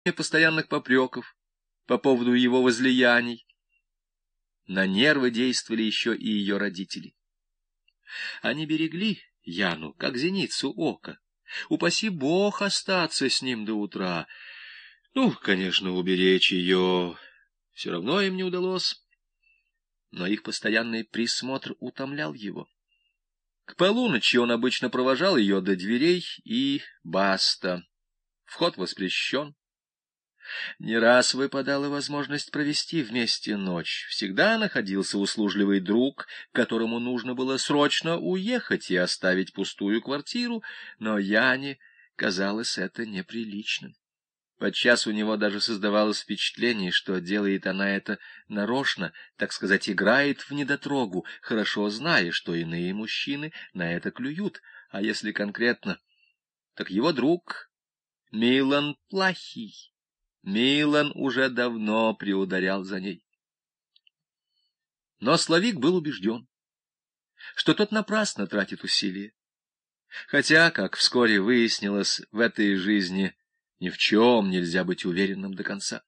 постоянных попреков по поводу его возлияний. На нервы действовали еще и ее родители. Они берегли Яну, как зеницу ока. Упаси Бог остаться с ним до утра. Ну, конечно, уберечь ее все равно им не удалось, но их постоянный присмотр утомлял его. К полуночи он обычно провожал ее до дверей, и баста. Вход воспрещен. Не раз выпадала возможность провести вместе ночь. Всегда находился услужливый друг, которому нужно было срочно уехать и оставить пустую квартиру, но Яне казалось это неприличным. Подчас у него даже создавалось впечатление, что делает она это нарочно, так сказать, играет в недотрогу, хорошо зная, что иные мужчины на это клюют, а если конкретно, так его друг Милан плохий. Милан уже давно приударял за ней. Но Славик был убежден, что тот напрасно тратит усилия. Хотя, как вскоре выяснилось, в этой жизни ни в чем нельзя быть уверенным до конца.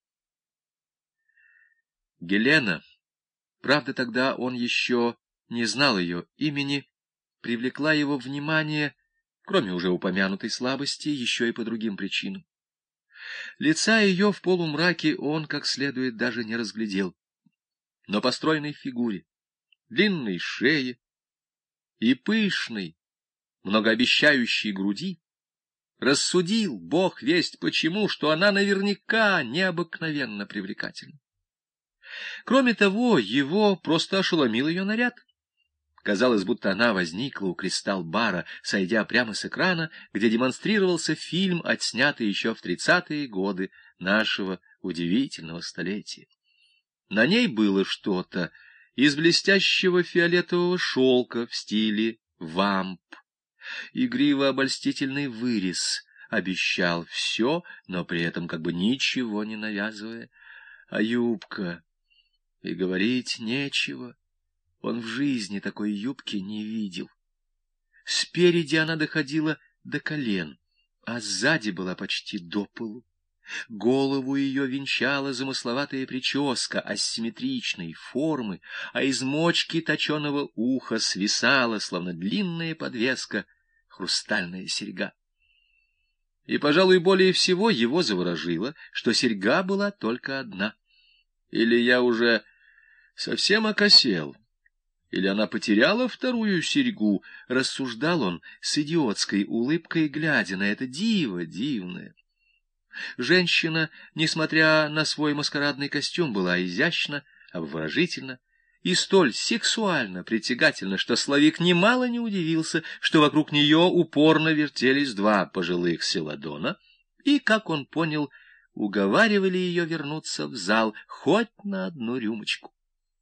Гелена, правда, тогда он еще не знал ее имени, привлекла его внимание, кроме уже упомянутой слабости, еще и по другим причинам. Лица ее в полумраке он как следует даже не разглядел, но по стройной фигуре, длинной шее и пышной, многообещающей груди рассудил, Бог весть почему, что она наверняка необыкновенно привлекательна. Кроме того, его просто ошеломил ее наряд. Казалось, будто она возникла у кристалл-бара, сойдя прямо с экрана, где демонстрировался фильм, отснятый еще в 30-е годы нашего удивительного столетия. На ней было что-то из блестящего фиолетового шелка в стиле вамп. Игриво-обольстительный вырез обещал все, но при этом как бы ничего не навязывая. А юбка... И говорить нечего. Он в жизни такой юбки не видел. Спереди она доходила до колен, а сзади была почти до полу. Голову ее венчала замысловатая прическа асимметричной формы, а из мочки точеного уха свисала, словно длинная подвеска, хрустальная серьга. И, пожалуй, более всего его заворожило, что серьга была только одна. Или я уже совсем окосел, или она потеряла вторую серьгу, рассуждал он с идиотской улыбкой, глядя на это диво дивное. Женщина, несмотря на свой маскарадный костюм, была изящна, обворожительна и столь сексуально притягательна, что Славик немало не удивился, что вокруг нее упорно вертелись два пожилых селадона, и, как он понял, уговаривали ее вернуться в зал хоть на одну рюмочку.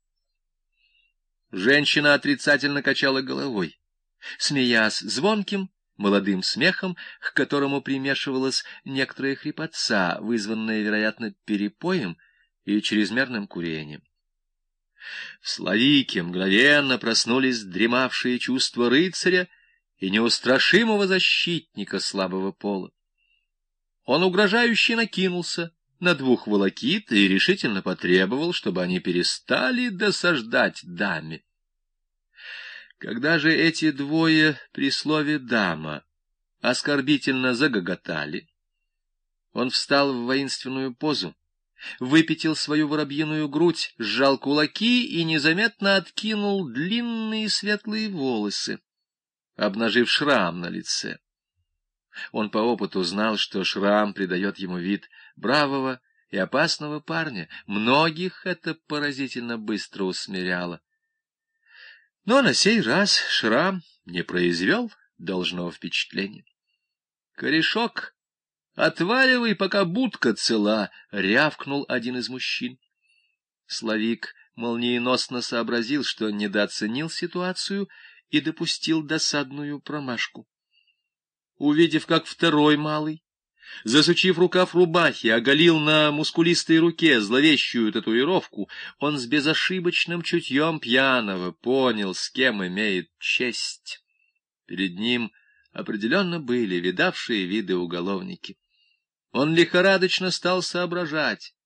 Женщина отрицательно качала головой, смеясь звонким, молодым смехом, к которому примешивалась некоторая хрипотца, вызванная, вероятно, перепоем и чрезмерным курением. В Славике мгновенно проснулись дремавшие чувства рыцаря и неустрашимого защитника слабого пола. Он угрожающе накинулся на двух волокит и решительно потребовал, чтобы они перестали досаждать даме. Когда же эти двое при слове «дама» оскорбительно загоготали, он встал в воинственную позу, выпятил свою воробьиную грудь, сжал кулаки и незаметно откинул длинные светлые волосы, обнажив шрам на лице. Он по опыту знал, что шрам придает ему вид бравого и опасного парня. Многих это поразительно быстро усмиряло. Но на сей раз шрам не произвел должного впечатления. «Корешок, отваливай, пока будка цела!» — рявкнул один из мужчин. Славик молниеносно сообразил, что недооценил ситуацию и допустил досадную промашку. Увидев, как второй малый, засучив рукав рубахи, оголил на мускулистой руке зловещую татуировку, он с безошибочным чутьем пьяного понял, с кем имеет честь. Перед ним определенно были видавшие виды уголовники. Он лихорадочно стал соображать,